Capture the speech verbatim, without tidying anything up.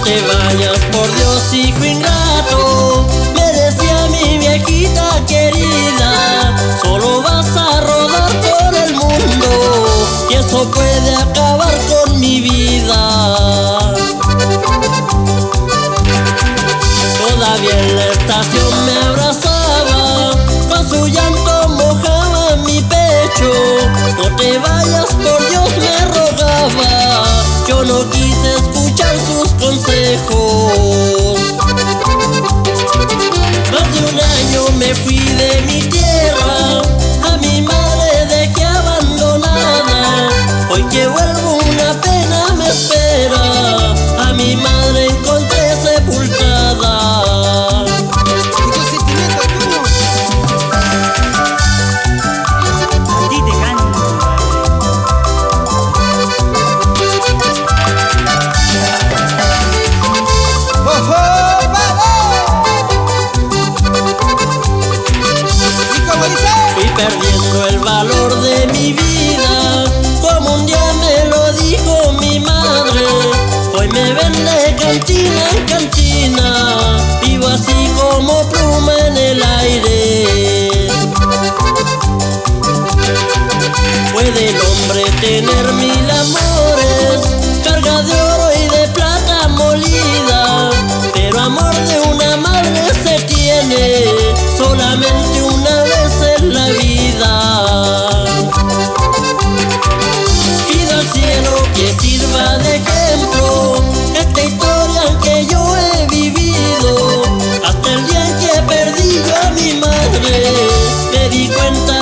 te vayas, por Dios, hijo ingrato, me decía mi viejita querida. Solo vas a rodar por el mundo y eso puede acabar con mi vida. Todavía en la estación me abrazaba, con su llanto mojaba mi pecho. No te vayas, por Dios, me rogaba. Yo no quise escuchar sus consejos. Más de un año me fui de mi tierra, a mi madre dejé abandonada. Hoy que vuelvo una pena me espera, a mi madre encontré sepultada. Perdiendo el valor de mi vida, como un día me lo dijo mi madre. Hoy me ven de cantina en cantina, vivo así como pluma en el aire. Puede el hombre tener mil amores, carga de oro y de plata molida, pero amor de una madre se tiene solamente una vez en la vida. Pido al cielo que sirva de ejemplo esta historia que yo he vivido. Hasta el día en que perdí yo a mi madre, me di cuenta